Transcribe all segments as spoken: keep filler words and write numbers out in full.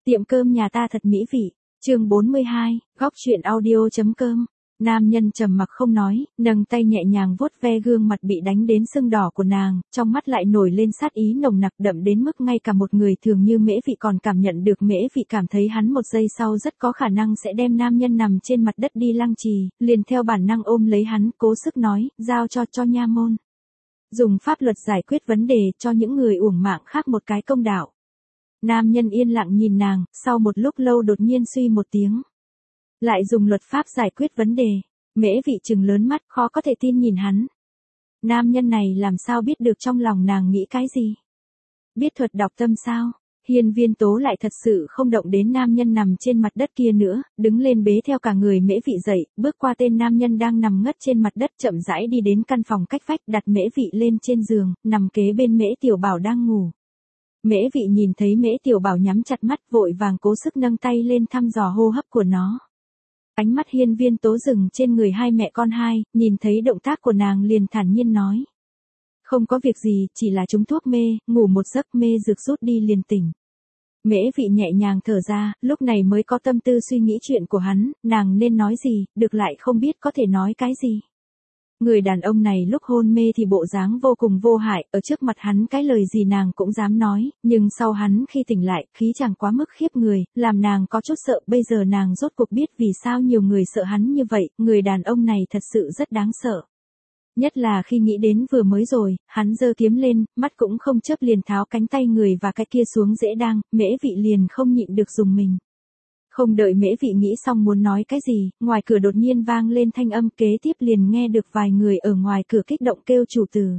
Tiệm cơm nhà ta thật mỹ vị. Chương bốn mươi hai, góc truyện audio.com. Nam nhân trầm mặc không nói, nâng tay nhẹ nhàng vuốt ve gương mặt bị đánh đến sưng đỏ của nàng, trong mắt lại nổi lên sát ý nồng nặc đậm đến mức ngay cả một người thường như Mễ Vị còn cảm nhận được. Mễ Vị cảm thấy hắn một giây sau rất có khả năng sẽ đem nam nhân nằm trên mặt đất đi lăng trì, liền theo bản năng ôm lấy hắn, cố sức nói, giao cho cho nha môn. Dùng pháp luật giải quyết vấn đề, cho những người uổng mạng khác một cái công đạo. Nam nhân yên lặng nhìn nàng, sau một lúc lâu đột nhiên suy một tiếng. Lại dùng luật pháp giải quyết vấn đề. Mễ Vị trừng lớn mắt, khó có thể tin nhìn hắn. Nam nhân này làm sao biết được trong lòng nàng nghĩ cái gì? Biết thuật đọc tâm sao? Hiên Viên Tố lại thật sự không động đến nam nhân nằm trên mặt đất kia nữa, đứng lên bế theo cả người Mễ Vị dậy, bước qua tên nam nhân đang nằm ngất trên mặt đất, chậm rãi đi đến căn phòng cách vách, đặt Mễ Vị lên trên giường, nằm kế bên Mễ Tiểu Bảo đang ngủ. Mễ Vị nhìn thấy Mễ Tiểu Bảo nhắm chặt mắt, vội vàng cố sức nâng tay lên thăm dò hô hấp của nó. Ánh mắt Hiên Viên Tố dừng trên người hai mẹ con hai, nhìn thấy động tác của nàng liền thản nhiên nói. Không có việc gì, chỉ là trúng thuốc mê, ngủ một giấc mê dược rút đi liền tỉnh. Mễ Vị nhẹ nhàng thở ra, lúc này mới có tâm tư suy nghĩ chuyện của hắn, nàng nên nói gì, được lại không biết có thể nói cái gì. Người đàn ông này lúc hôn mê thì bộ dáng vô cùng vô hại, ở trước mặt hắn cái lời gì nàng cũng dám nói, nhưng sau hắn khi tỉnh lại, khí chàng quá mức khiếp người, làm nàng có chút sợ. Bây giờ nàng rốt cuộc biết vì sao nhiều người sợ hắn như vậy, người đàn ông này thật sự rất đáng sợ. Nhất là khi nghĩ đến vừa mới rồi, hắn giơ kiếm lên, mắt cũng không chớp liền tháo cánh tay người và cái kia xuống dễ đang, Mễ Vị liền không nhịn được dùng mình. Không đợi Mễ Vị nghĩ xong muốn nói cái gì, ngoài cửa đột nhiên vang lên thanh âm, kế tiếp liền nghe được vài người ở ngoài cửa kích động kêu chủ tử.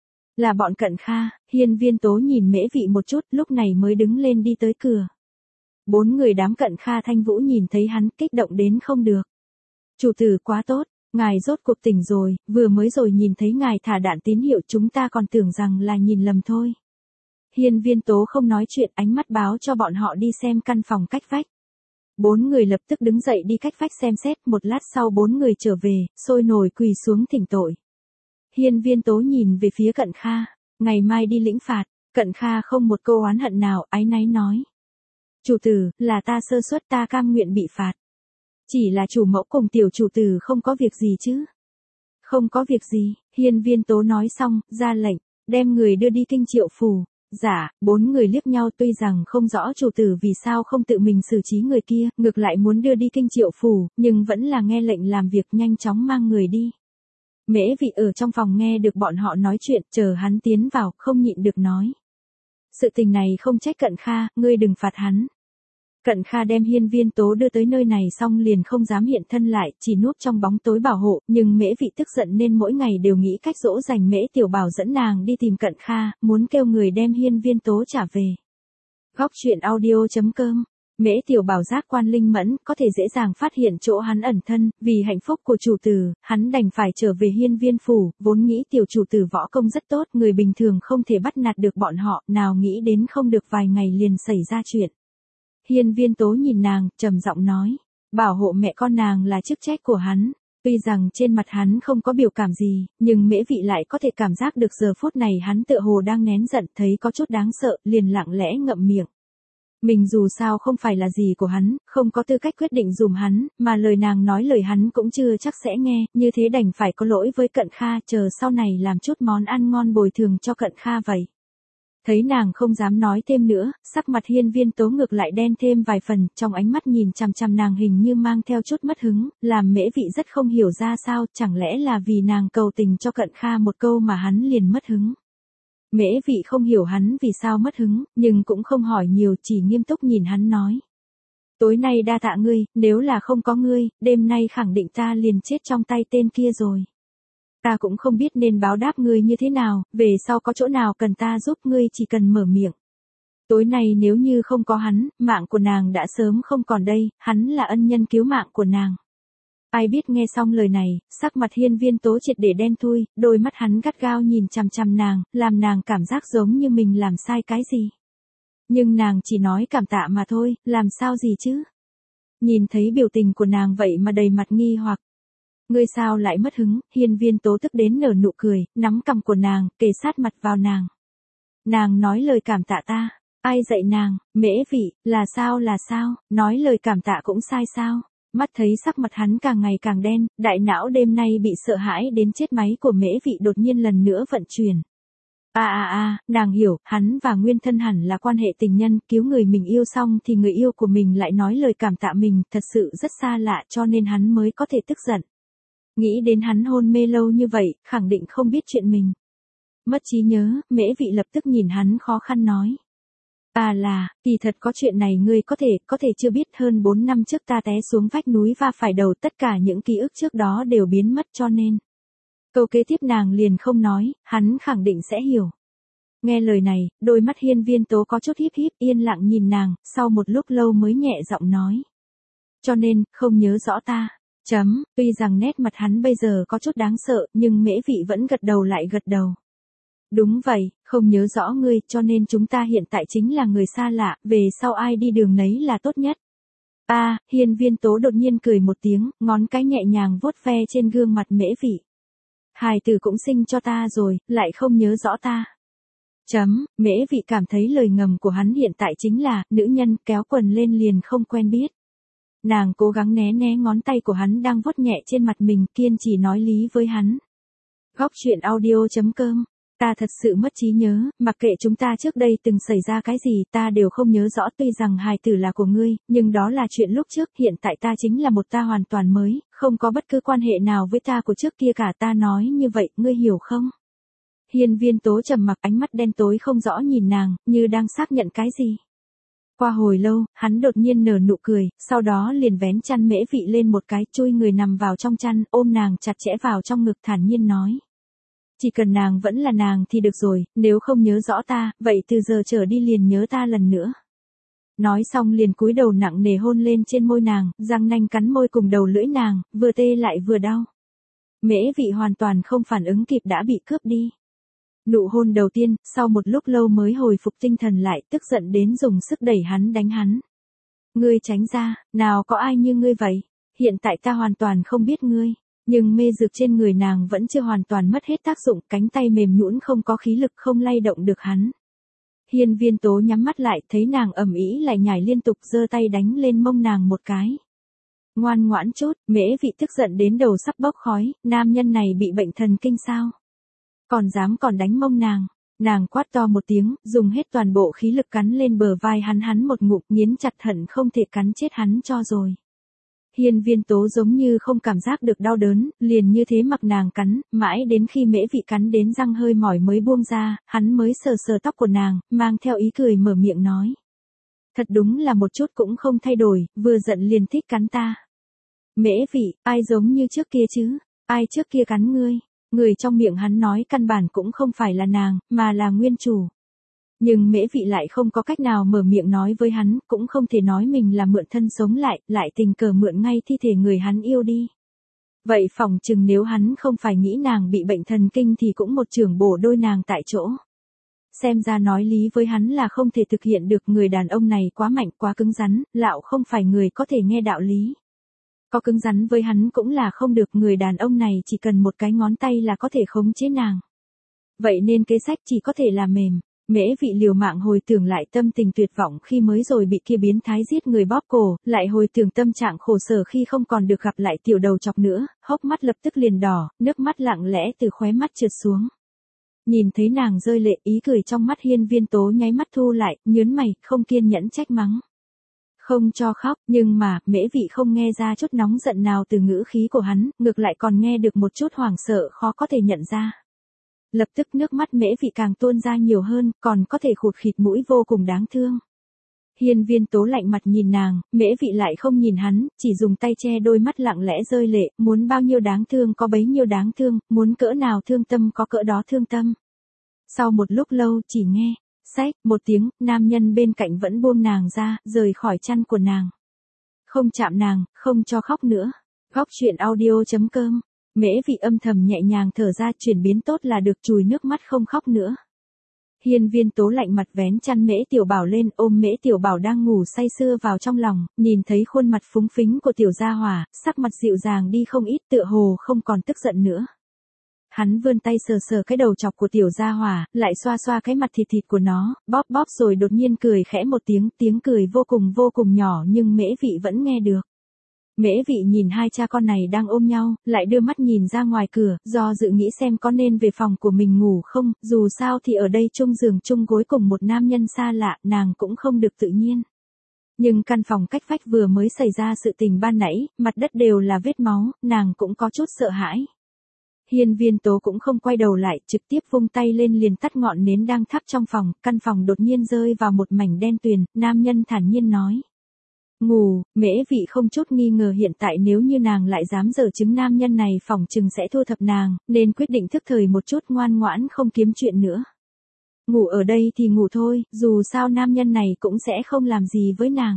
Là bọn Cận Kha. Hiên Viên Tố nhìn Mễ Vị một chút, lúc này mới đứng lên đi tới cửa. Bốn người đám Cận Kha Thanh Vũ nhìn thấy hắn kích động đến không được. Chủ tử quá tốt, ngài rốt cuộc tỉnh rồi, vừa mới rồi nhìn thấy ngài thả đạn tín hiệu chúng ta còn tưởng rằng là nhìn lầm thôi. Hiên Viên Tố không nói chuyện, ánh mắt báo cho bọn họ đi xem căn phòng cách vách. Bốn người lập tức đứng dậy đi cách vách xem xét, một lát sau bốn người trở về, sôi nổi quỳ xuống thỉnh tội. Hiên Viên Tố nhìn về phía Cận Kha, ngày mai đi lĩnh phạt. Cận Kha không một câu oán hận nào, áy náy nói. Chủ tử, là ta sơ suất, ta cam nguyện bị phạt. Chỉ là chủ mẫu cùng tiểu chủ tử không có việc gì chứ. Không có việc gì. Hiên Viên Tố nói xong, ra lệnh, đem người đưa đi Kinh Triệu phủ. Dạ, bốn người liếc nhau, tuy rằng không rõ chủ tử vì sao không tự mình xử trí người kia, ngược lại muốn đưa đi Kinh Triệu phủ, nhưng vẫn là nghe lệnh làm việc, nhanh chóng mang người đi. Mễ Vị ở trong phòng nghe được bọn họ nói chuyện, chờ hắn tiến vào, không nhịn được nói. Sự tình này không trách Cận Kha, ngươi đừng phạt hắn. Cận Kha đem Hiên Viên Tố đưa tới nơi này xong liền không dám hiện thân lại, chỉ núp trong bóng tối bảo hộ, nhưng Mễ Vị tức giận nên mỗi ngày đều nghĩ cách dỗ dành Mễ Tiểu Bảo dẫn nàng đi tìm Cận Kha, muốn kêu người đem Hiên Viên Tố trả về. Góc truyện audio.com. Mễ Tiểu Bảo giác quan linh mẫn, có thể dễ dàng phát hiện chỗ hắn ẩn thân, vì hạnh phúc của chủ tử, hắn đành phải trở về Hiên Viên phủ, vốn nghĩ tiểu chủ tử võ công rất tốt, người bình thường không thể bắt nạt được bọn họ, nào nghĩ đến không được vài ngày liền xảy ra chuyện. Hiên Viên Tố nhìn nàng, trầm giọng nói, bảo hộ mẹ con nàng là chức trách của hắn. Tuy rằng trên mặt hắn không có biểu cảm gì, nhưng Mễ Vị lại có thể cảm giác được giờ phút này hắn tựa hồ đang nén giận, thấy có chút đáng sợ, liền lặng lẽ ngậm miệng. Mình dù sao không phải là gì của hắn, không có tư cách quyết định dùm hắn, mà lời nàng nói lời hắn cũng chưa chắc sẽ nghe, như thế đành phải có lỗi với Cận Kha, chờ sau này làm chút món ăn ngon bồi thường cho Cận Kha vậy. Thấy nàng không dám nói thêm nữa, sắc mặt Hiên Viên Tố ngược lại đen thêm vài phần, trong ánh mắt nhìn chằm chằm nàng hình như mang theo chút mất hứng, làm Mễ Vị rất không hiểu ra sao, chẳng lẽ là vì nàng cầu tình cho Cận Kha một câu mà hắn liền mất hứng. Mễ Vị không hiểu hắn vì sao mất hứng, nhưng cũng không hỏi nhiều, chỉ nghiêm túc nhìn hắn nói. Tối nay đa tạ ngươi, nếu là không có ngươi, đêm nay khẳng định ta liền chết trong tay tên kia rồi. Ta cũng không biết nên báo đáp ngươi như thế nào, về sau có chỗ nào cần ta giúp ngươi chỉ cần mở miệng. Tối nay nếu như không có hắn, mạng của nàng đã sớm không còn đây, hắn là ân nhân cứu mạng của nàng. Ai biết nghe xong lời này, sắc mặt Hiên Viên Tố triệt để đen thui, đôi mắt hắn gắt gao nhìn chằm chằm nàng, làm nàng cảm giác giống như mình làm sai cái gì. Nhưng nàng chỉ nói cảm tạ mà thôi, làm sao gì chứ? Nhìn thấy biểu tình của nàng vậy mà đầy mặt nghi hoặc. Ngươi sao lại mất hứng? Hiên Viên Tố tức đến nở nụ cười, nắm cằm của nàng, kề sát mặt vào nàng. Nàng nói lời cảm tạ ta. Ai dạy nàng, Mễ Vị, là sao là sao, nói lời cảm tạ cũng sai sao? Mắt thấy sắc mặt hắn càng ngày càng đen, đại não đêm nay bị sợ hãi đến chết máy của Mễ Vị đột nhiên lần nữa vận chuyển. À à à, nàng hiểu, hắn và Nguyên Thân hẳn là quan hệ tình nhân, cứu người mình yêu xong thì người yêu của mình lại nói lời cảm tạ mình, thật sự rất xa lạ cho nên hắn mới có thể tức giận. Nghĩ đến hắn hôn mê lâu như vậy, khẳng định không biết chuyện mình. Mất trí nhớ, Mễ Vị lập tức nhìn hắn khó khăn nói. À là, kỳ thật có chuyện này ngươi có thể, có thể chưa biết hơn bốn năm trước ta té xuống vách núi va phải đầu, tất cả những ký ức trước đó đều biến mất cho nên. Câu kế tiếp nàng liền không nói, hắn khẳng định sẽ hiểu. Nghe lời này, đôi mắt Hiên Viên Tố có chút híp híp yên lặng nhìn nàng, sau một lúc lâu mới nhẹ giọng nói. Cho nên, không nhớ rõ ta. Chấm, tuy rằng nét mặt hắn bây giờ có chút đáng sợ, nhưng Mễ Vị vẫn gật đầu lại gật đầu. Đúng vậy, không nhớ rõ ngươi, cho nên chúng ta hiện tại chính là người xa lạ, về sau ai đi đường nấy là tốt nhất. A, à, Hiên Viên Tố đột nhiên cười một tiếng, ngón cái nhẹ nhàng vuốt ve trên gương mặt Mễ Vị. Hài tử cũng sinh cho ta rồi, lại không nhớ rõ ta. Chấm, Mễ Vị cảm thấy lời ngầm của hắn hiện tại chính là, nữ nhân kéo quần lên liền không quen biết. Nàng cố gắng né né ngón tay của hắn đang vuốt nhẹ trên mặt mình, kiên trì nói lý với hắn. Góc truyện audio chấm com. Ta thật sự mất trí nhớ, mặc kệ chúng ta trước đây từng xảy ra cái gì ta đều không nhớ rõ, tuy rằng hài tử là của ngươi, nhưng đó là chuyện lúc trước, hiện tại ta chính là một ta hoàn toàn mới, không có bất cứ quan hệ nào với ta của trước kia cả, ta nói như vậy, ngươi hiểu không? Hiên Viên Tố trầm mặc, ánh mắt đen tối không rõ nhìn nàng, như đang xác nhận cái gì. Qua hồi lâu, hắn đột nhiên nở nụ cười, sau đó liền vén chăn Mễ Vị lên một cái, chui người nằm vào trong chăn, ôm nàng chặt chẽ vào trong ngực thản nhiên nói. Chỉ cần nàng vẫn là nàng thì được rồi, nếu không nhớ rõ ta, vậy từ giờ trở đi liền nhớ ta lần nữa. Nói xong liền cúi đầu nặng nề hôn lên trên môi nàng, răng nanh cắn môi cùng đầu lưỡi nàng, vừa tê lại vừa đau. Mễ Vị hoàn toàn không phản ứng kịp đã bị cướp đi. Nụ hôn đầu tiên, sau một lúc lâu mới hồi phục tinh thần lại, tức giận đến dùng sức đẩy hắn đánh hắn. Ngươi tránh ra, nào có ai như ngươi vậy, hiện tại ta hoàn toàn không biết ngươi. Nhưng mê dược trên người nàng vẫn chưa hoàn toàn mất hết tác dụng, cánh tay mềm nhũn không có khí lực không lay động được hắn. Hiên Viên Tố nhắm mắt lại, thấy nàng ầm ĩ lại nhảy liên tục, giơ tay đánh lên mông nàng một cái. Ngoan ngoãn chút, Mễ Vị tức giận đến đầu sắp bốc khói, nam nhân này bị bệnh thần kinh sao? Còn dám còn đánh mông nàng. Nàng quát to một tiếng, dùng hết toàn bộ khí lực cắn lên bờ vai hắn hắn một ngụm, nghiến chặt hận không thể cắn chết hắn cho rồi. Hiên Viên Tố giống như không cảm giác được đau đớn, liền như thế mặc nàng cắn, mãi đến khi Mễ Vị cắn đến răng hơi mỏi mới buông ra, hắn mới sờ sờ tóc của nàng, mang theo ý cười mở miệng nói. Thật đúng là một chút cũng không thay đổi, vừa giận liền thích cắn ta. Mễ Vị, ai giống như trước kia chứ, ai trước kia cắn ngươi, người trong miệng hắn nói căn bản cũng không phải là nàng, mà là nguyên chủ. Nhưng Mễ Vị lại không có cách nào mở miệng nói với hắn, cũng không thể nói mình là mượn thân sống lại, lại tình cờ mượn ngay thi thể người hắn yêu đi. Vậy phỏng chừng nếu hắn không phải nghĩ nàng bị bệnh thần kinh thì cũng một chưởng bổ đôi nàng tại chỗ. Xem ra nói lý với hắn là không thể thực hiện được, người đàn ông này quá mạnh quá cứng rắn, lão không phải người có thể nghe đạo lý. Có cứng rắn với hắn cũng là không được, người đàn ông này chỉ cần một cái ngón tay là có thể khống chế nàng. Vậy nên kế sách chỉ có thể là mềm. Mễ Vị liều mạng hồi tưởng lại tâm tình tuyệt vọng khi mới rồi bị kia biến thái giết người bóp cổ, lại hồi tưởng tâm trạng khổ sở khi không còn được gặp lại tiểu đầu chọc nữa, hốc mắt lập tức liền đỏ, nước mắt lặng lẽ từ khóe mắt trượt xuống. Nhìn thấy nàng rơi lệ, ý cười trong mắt Hiên Viên Tố nháy mắt thu lại, nhớn mày, không kiên nhẫn trách mắng. Không cho khóc, nhưng mà, Mễ Vị không nghe ra chút nóng giận nào từ ngữ khí của hắn, ngược lại còn nghe được một chút hoảng sợ khó có thể nhận ra. Lập tức nước mắt Mễ Vị càng tuôn ra nhiều hơn, còn có thể khụt khịt mũi vô cùng đáng thương. Hiên Viên Tố lạnh mặt nhìn nàng, Mễ Vị lại không nhìn hắn, chỉ dùng tay che đôi mắt lặng lẽ rơi lệ, muốn bao nhiêu đáng thương có bấy nhiêu đáng thương, muốn cỡ nào thương tâm có cỡ đó thương tâm. Sau một lúc lâu chỉ nghe, xách, một tiếng, nam nhân bên cạnh vẫn buông nàng ra, rời khỏi chăn của nàng. Không chạm nàng, không cho khóc nữa. Góc truyện audio chấm com. Mễ Vị âm thầm nhẹ nhàng thở ra, chuyển biến tốt là được, chùi nước mắt không khóc nữa. Hiên Viên Tố lạnh mặt vén chăn Mễ Tiểu Bảo lên, ôm Mễ Tiểu Bảo đang ngủ say sưa vào trong lòng, nhìn thấy khuôn mặt phúng phính của tiểu gia hỏa, sắc mặt dịu dàng đi không ít, tựa hồ không còn tức giận nữa. Hắn vươn tay sờ sờ cái đầu chọc của tiểu gia hỏa, lại xoa xoa cái mặt thịt thịt của nó, bóp bóp rồi đột nhiên cười khẽ một tiếng, tiếng cười vô cùng vô cùng nhỏ nhưng Mễ Vị vẫn nghe được. Mễ Vị nhìn hai cha con này đang ôm nhau, lại đưa mắt nhìn ra ngoài cửa, do dự nghĩ xem có nên về phòng của mình ngủ không, dù sao thì ở đây chung giường chung gối cùng một nam nhân xa lạ, nàng cũng không được tự nhiên. Nhưng căn phòng cách vách vừa mới xảy ra sự tình ban nãy, mặt đất đều là vết máu, nàng cũng có chút sợ hãi. Hiên Viên Tố cũng không quay đầu lại, trực tiếp vung tay lên liền tắt ngọn nến đang thắp trong phòng, căn phòng đột nhiên rơi vào một mảnh đen tuyền, nam nhân thản nhiên nói. Ngủ, Mễ Vị không chút nghi ngờ hiện tại nếu như nàng lại dám giở chứng nam nhân này phỏng chừng sẽ thu thập nàng, nên quyết định thức thời một chút ngoan ngoãn không kiếm chuyện nữa. Ngủ ở đây thì ngủ thôi, dù sao nam nhân này cũng sẽ không làm gì với nàng.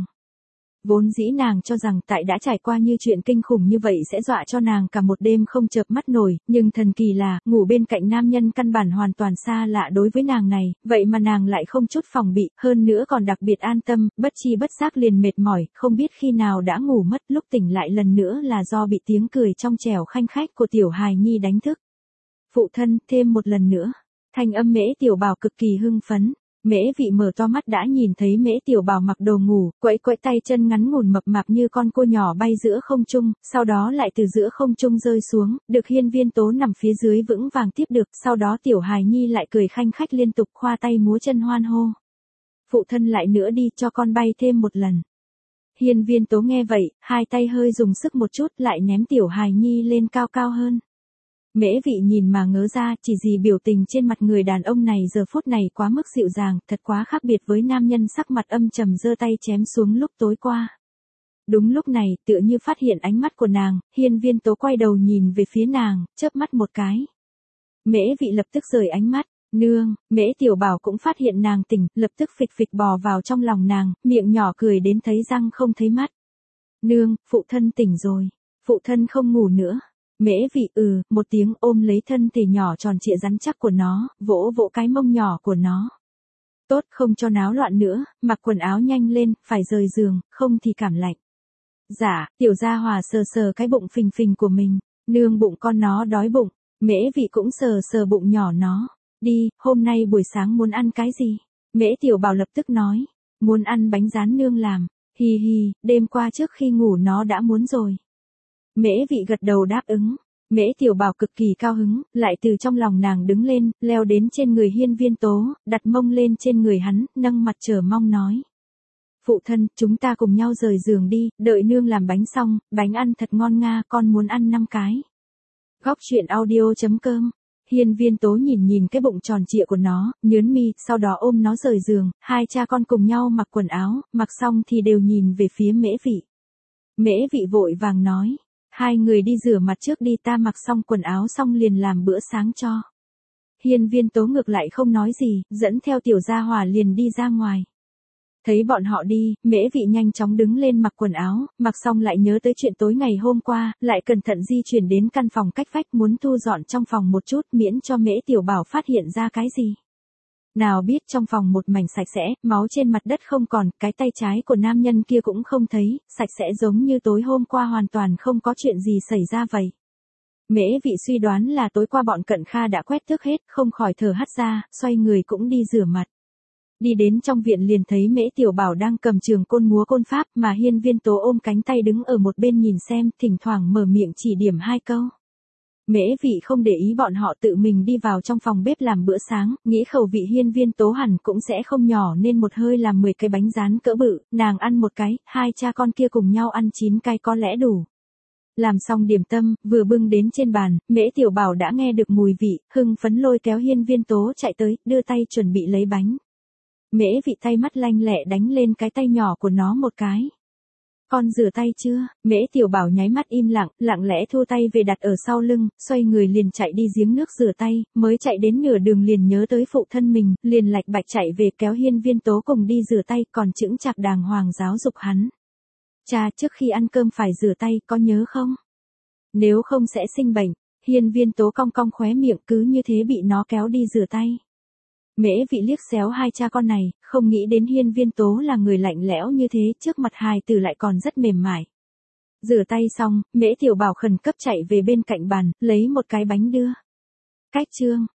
Vốn dĩ nàng cho rằng tại đã trải qua như chuyện kinh khủng như vậy sẽ dọa cho nàng cả một đêm không chợp mắt nổi, nhưng thần kỳ là, ngủ bên cạnh nam nhân căn bản hoàn toàn xa lạ đối với nàng này, vậy mà nàng lại không chút phòng bị, hơn nữa còn đặc biệt an tâm, bất chi bất giác liền mệt mỏi, không biết khi nào đã ngủ mất, lúc tỉnh lại lần nữa là do bị tiếng cười trong trẻo khanh khách của tiểu hài nhi đánh thức. Phụ thân, thêm một lần nữa. Thanh âm Mễ Tiểu Bảo cực kỳ hưng phấn. Mễ Vị mở to mắt đã nhìn thấy Mễ Tiểu Bảo mặc đồ ngủ, quẫy quẫy tay chân ngắn ngủn mập mạp như con cua nhỏ bay giữa không trung, sau đó lại từ giữa không trung rơi xuống, được Hiên Viên Tố nằm phía dưới vững vàng tiếp được, sau đó tiểu hài nhi lại cười khanh khách liên tục khoa tay múa chân hoan hô. Phụ thân lại nữa đi, cho con bay thêm một lần. Hiên Viên Tố nghe vậy, hai tay hơi dùng sức một chút lại ném tiểu hài nhi lên cao cao hơn. Mễ Vị nhìn mà ngớ ra, chỉ vì biểu tình trên mặt người đàn ông này giờ phút này quá mức dịu dàng, thật quá khác biệt với nam nhân sắc mặt âm trầm giơ tay chém xuống lúc tối qua. Đúng lúc này, tựa như phát hiện ánh mắt của nàng, Hiên Viên Tố quay đầu nhìn về phía nàng, chớp mắt một cái. Mễ Vị lập tức rời ánh mắt, nương, Mễ Tiểu Bảo cũng phát hiện nàng tỉnh, lập tức phịch phịch bò vào trong lòng nàng, miệng nhỏ cười đến thấy răng không thấy mắt. Nương, phụ thân tỉnh rồi, phụ thân không ngủ nữa. Mễ Vị ừ, một tiếng ôm lấy thân thể nhỏ tròn trịa rắn chắc của nó, vỗ vỗ cái mông nhỏ của nó. Tốt, không cho náo loạn nữa, mặc quần áo nhanh lên, phải rời giường, không thì cảm lạnh. Dạ, tiểu gia hòa sờ sờ cái bụng phình phình của mình, nương bụng con nó đói bụng, Mễ Vị cũng sờ sờ bụng nhỏ nó. Đi, hôm nay buổi sáng muốn ăn cái gì? Mễ Tiểu Bảo lập tức nói, muốn ăn bánh rán nương làm, hi hi, đêm qua trước khi ngủ nó đã muốn rồi. Mễ Vị gật đầu đáp ứng. Mễ Tiểu Bảo cực kỳ cao hứng, lại từ trong lòng nàng đứng lên, leo đến trên người Hiên Viên Tố, đặt mông lên trên người hắn, nâng mặt chờ mong nói. Phụ thân, chúng ta cùng nhau rời giường đi, đợi nương làm bánh xong, bánh ăn thật ngon nga, con muốn ăn năm cái. Góc truyện audio chấm com. Hiên Viên Tố nhìn nhìn cái bụng tròn trịa của nó, nhớn mi, sau đó ôm nó rời giường, hai cha con cùng nhau mặc quần áo, mặc xong thì đều nhìn về phía Mễ Vị. Mễ Vị vội vàng nói. Hai người đi rửa mặt trước đi, ta mặc xong quần áo xong liền làm bữa sáng cho. Hiên Viên Tố ngược lại không nói gì, dẫn theo tiểu gia hòa liền đi ra ngoài. Thấy bọn họ đi, Mễ Vị nhanh chóng đứng lên mặc quần áo, mặc xong lại nhớ tới chuyện tối ngày hôm qua, lại cẩn thận di chuyển đến căn phòng cách vách muốn thu dọn trong phòng một chút miễn cho Mễ Tiểu Bảo phát hiện ra cái gì. Nào biết trong phòng một mảnh sạch sẽ, máu trên mặt đất không còn, cái tay trái của nam nhân kia cũng không thấy, sạch sẽ giống như tối hôm qua hoàn toàn không có chuyện gì xảy ra vậy. Mễ Vị suy đoán là tối qua bọn Cận Kha đã quét tước hết, không khỏi thở hắt ra, xoay người cũng đi rửa mặt. Đi đến trong viện liền thấy Mễ Tiểu Bảo đang cầm trường côn múa côn pháp mà Hiên Viên Tố ôm cánh tay đứng ở một bên nhìn xem, thỉnh thoảng mở miệng chỉ điểm hai câu. Mễ Vị không để ý bọn họ tự mình đi vào trong phòng bếp làm bữa sáng, nghĩ khẩu vị Hiên Viên Tố hẳn cũng sẽ không nhỏ nên một hơi làm mười cái bánh rán cỡ bự, nàng ăn một cái, hai cha con kia cùng nhau ăn chín cái có lẽ đủ. Làm xong điểm tâm, vừa bưng đến trên bàn, Mễ Tiểu Bảo đã nghe được mùi vị, hưng phấn lôi kéo Hiên Viên Tố chạy tới, đưa tay chuẩn bị lấy bánh. Mễ Vị tay mắt lanh lẹ đánh lên cái tay nhỏ của nó một cái. Con rửa tay chưa? Mễ Tiểu Bảo nháy mắt im lặng, lặng lẽ thu tay về đặt ở sau lưng, xoay người liền chạy đi giếng nước rửa tay, mới chạy đến nửa đường liền nhớ tới phụ thân mình, liền lạch bạch chạy về kéo Hiên Viên Tố cùng đi rửa tay, còn chững chạc đàng hoàng giáo dục hắn. Cha, trước khi ăn cơm phải rửa tay, có nhớ không? Nếu không sẽ sinh bệnh. Hiên Viên Tố cong cong khóe miệng, cứ như thế bị nó kéo đi rửa tay. Mễ Vị liếc xéo hai cha con này, không nghĩ đến Hiên Viên Tố là người lạnh lẽo như thế, trước mặt hài tử lại còn rất mềm mại. Rửa tay xong, Mễ Tiểu Bảo khẩn cấp chạy về bên cạnh bàn, lấy một cái bánh đưa. Cách chương